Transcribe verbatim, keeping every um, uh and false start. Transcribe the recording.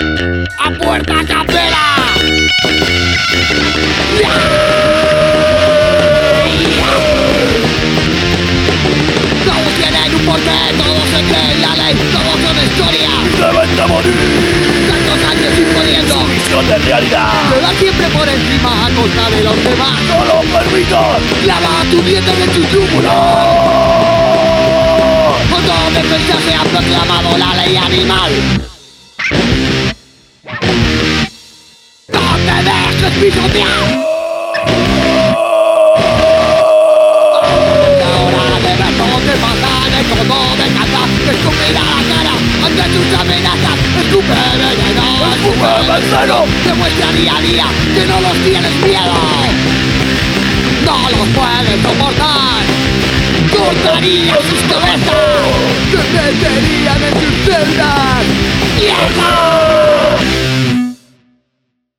¡A puerta capela! Todos tienen un porqué, todos se creen la ley, todos son historia. ¡Deben de morir! Tantos años imponiendo Su visión de realidad. pero siempre por encima a costa de los demás. ¡No lo permitas! Clava tu dientes en tus yúgulas. Con todo defensa se ha proclamado la ley animal. ¡No te dejes pisotear! Ahora de ver cómo te matan, es como de caza, escupir a la cara ante tus amenazas, escupe veneno, ¡Escupe veneno! demuestra día a día que no los tienes miedo. No los puedes soportar. Cortarías sus cabezas, se meterían en tus celdas. ¡Vieja!